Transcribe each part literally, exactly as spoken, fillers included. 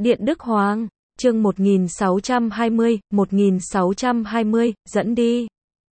Điện Đức Hoàng, chương một nghìn sáu trăm hai mươi, một nghìn sáu trăm hai mươi, dẫn đi.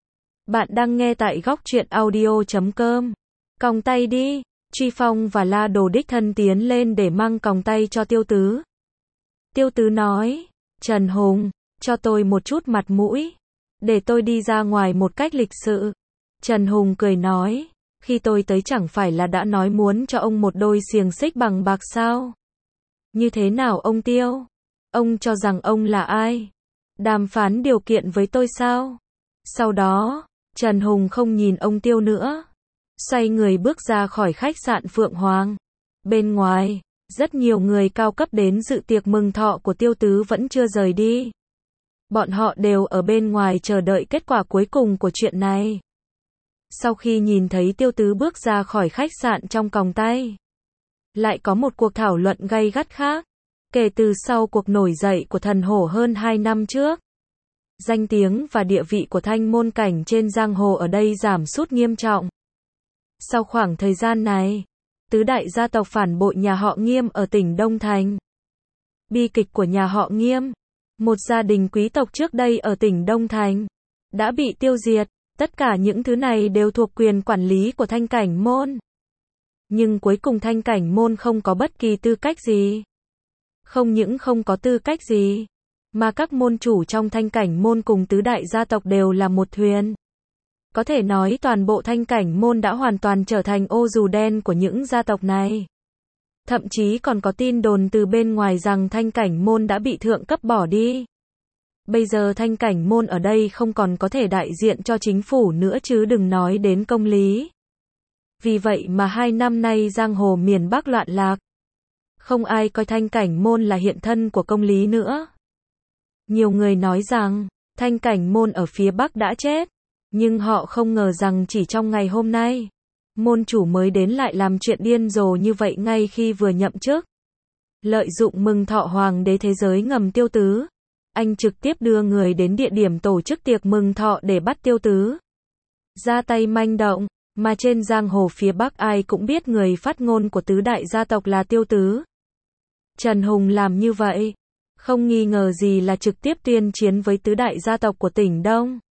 Bạn đang nghe tại góc truyện audio chấm com. Còng tay đi. Truy Phong và La Đồ đích thân tiến lên để mang còng tay cho Tiêu Tứ. Tiêu Tứ nói, Trần Hùng, cho tôi một chút mặt mũi, để tôi đi ra ngoài một cách lịch sự. Trần Hùng cười nói, khi tôi tới chẳng phải là đã nói muốn cho ông một đôi xiềng xích bằng bạc sao? Như thế nào ông Tiêu? Ông cho rằng ông là ai? Đàm phán điều kiện với tôi sao? Sau đó, Trần Hùng không nhìn ông Tiêu nữa, xoay người bước ra khỏi khách sạn Phượng Hoàng. Bên ngoài, rất nhiều người cao cấp đến dự tiệc mừng thọ của Tiêu Tứ vẫn chưa rời đi. Bọn họ đều ở bên ngoài chờ đợi kết quả cuối cùng của chuyện này. Sau khi nhìn thấy Tiêu Tứ bước ra khỏi khách sạn trong còng tay, lại có một cuộc thảo luận gay gắt khác. Kể từ sau cuộc nổi dậy của thần hổ hơn hai năm trước, danh tiếng và địa vị của Thanh Môn Cảnh trên giang hồ ở đây giảm sút nghiêm trọng. Sau khoảng thời gian này, tứ đại gia tộc phản bội nhà họ Nghiêm ở tỉnh Đông Thành. Bi kịch của nhà họ Nghiêm, một gia đình quý tộc trước đây ở tỉnh Đông Thành, đã bị tiêu diệt. Tất cả những thứ này đều thuộc quyền quản lý của Thanh Cảnh Môn. Nhưng cuối cùng Thanh Cảnh Môn không có bất kỳ tư cách gì. Không những không có tư cách gì, mà các môn chủ trong Thanh Cảnh Môn cùng tứ đại gia tộc đều là một thuyền. Có thể nói toàn bộ Thanh Cảnh Môn đã hoàn toàn trở thành ô dù đen của những gia tộc này. Thậm chí còn có tin đồn từ bên ngoài rằng Thanh Cảnh Môn đã bị thượng cấp bỏ đi. Bây giờ Thanh Cảnh Môn ở đây không còn có thể đại diện cho chính phủ nữa chứ đừng nói đến công lý. Vì vậy mà hai năm nay giang hồ miền Bắc loạn lạc. Không ai coi Thanh Cảnh Môn là hiện thân của công lý nữa. Nhiều người nói rằng, Thanh Cảnh Môn ở phía Bắc đã chết. Nhưng họ không ngờ rằng chỉ trong ngày hôm nay, môn chủ mới đến lại làm chuyện điên rồ như vậy ngay khi vừa nhậm chức. Lợi dụng mừng thọ hoàng đế thế giới ngầm Tiêu Tứ, anh trực tiếp đưa người đến địa điểm tổ chức tiệc mừng thọ để bắt Tiêu Tứ. Ra tay manh động, mà trên giang hồ phía Bắc ai cũng biết người phát ngôn của tứ đại gia tộc là Tiêu Tứ. Trần Hùng làm như vậy, không nghi ngờ gì là trực tiếp tuyên chiến với tứ đại gia tộc của tỉnh Đông.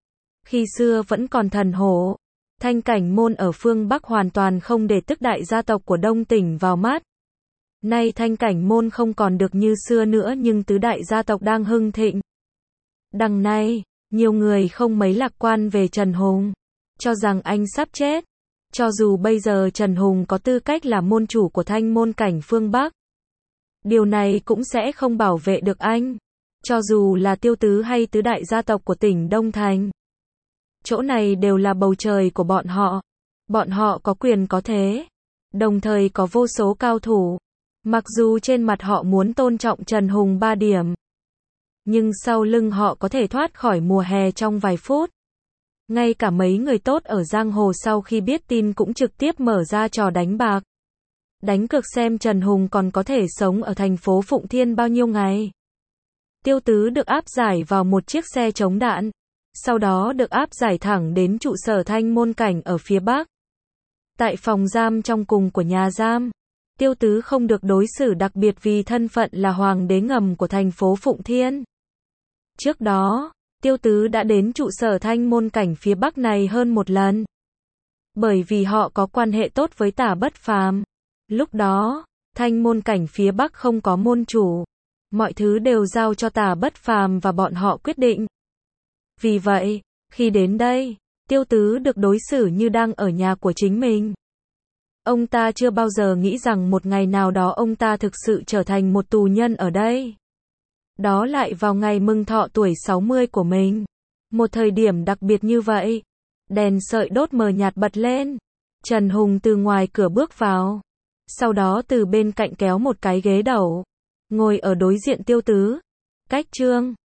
Khi xưa vẫn còn thần hổ, Thanh Cảnh Môn ở phương Bắc hoàn toàn không để tức đại gia tộc của Đông tỉnh vào mắt. Nay Thanh Cảnh Môn không còn được như xưa nữa nhưng tứ đại gia tộc đang hưng thịnh. Đằng này, nhiều người không mấy lạc quan về Trần Hùng, cho rằng anh sắp chết. Cho dù bây giờ Trần Hùng có tư cách là môn chủ của Thanh Môn Cảnh phương Bắc, điều này cũng sẽ không bảo vệ được anh. Cho dù là Tiêu Tứ hay tứ đại gia tộc của tỉnh Đông Thành, chỗ này đều là bầu trời của bọn họ. Bọn họ có quyền có thế, đồng thời có vô số cao thủ. Mặc dù trên mặt họ muốn tôn trọng Trần Hùng ba điểm, nhưng sau lưng họ có thể thoát khỏi mùa hè trong vài phút. Ngay cả mấy người tốt ở giang hồ sau khi biết tin cũng trực tiếp mở ra trò đánh bạc. Đánh cược xem Trần Hùng còn có thể sống ở thành phố Phụng Thiên bao nhiêu ngày. Tiêu Tứ được áp giải vào một chiếc xe chống đạn, sau đó được áp giải thẳng đến trụ sở Thanh Môn Cảnh ở phía Bắc. Tại phòng giam trong cùng của nhà giam, Tiêu Tứ không được đối xử đặc biệt vì thân phận là hoàng đế ngầm của thành phố Phụng Thiên. Trước đó, Tiêu Tứ đã đến trụ sở Thanh Môn Cảnh phía Bắc này hơn một lần. Bởi vì họ có quan hệ tốt với Tả Bất Phàm. Lúc đó, Thanh Môn Cảnh phía Bắc không có môn chủ. Mọi thứ đều giao cho Tả Bất Phàm và bọn họ quyết định. Vì vậy, khi đến đây, Tiêu Tứ được đối xử như đang ở nhà của chính mình. Ông ta chưa bao giờ nghĩ rằng một ngày nào đó ông ta thực sự trở thành một tù nhân ở đây. Đó lại vào ngày mừng thọ tuổi sáu mươi của mình. Một thời điểm đặc biệt như vậy. Đèn sợi đốt mờ nhạt bật lên. Trần Hùng từ ngoài cửa bước vào. Sau đó từ bên cạnh kéo một cái ghế đầu, ngồi ở đối diện Tiêu Tứ. Cách Trương,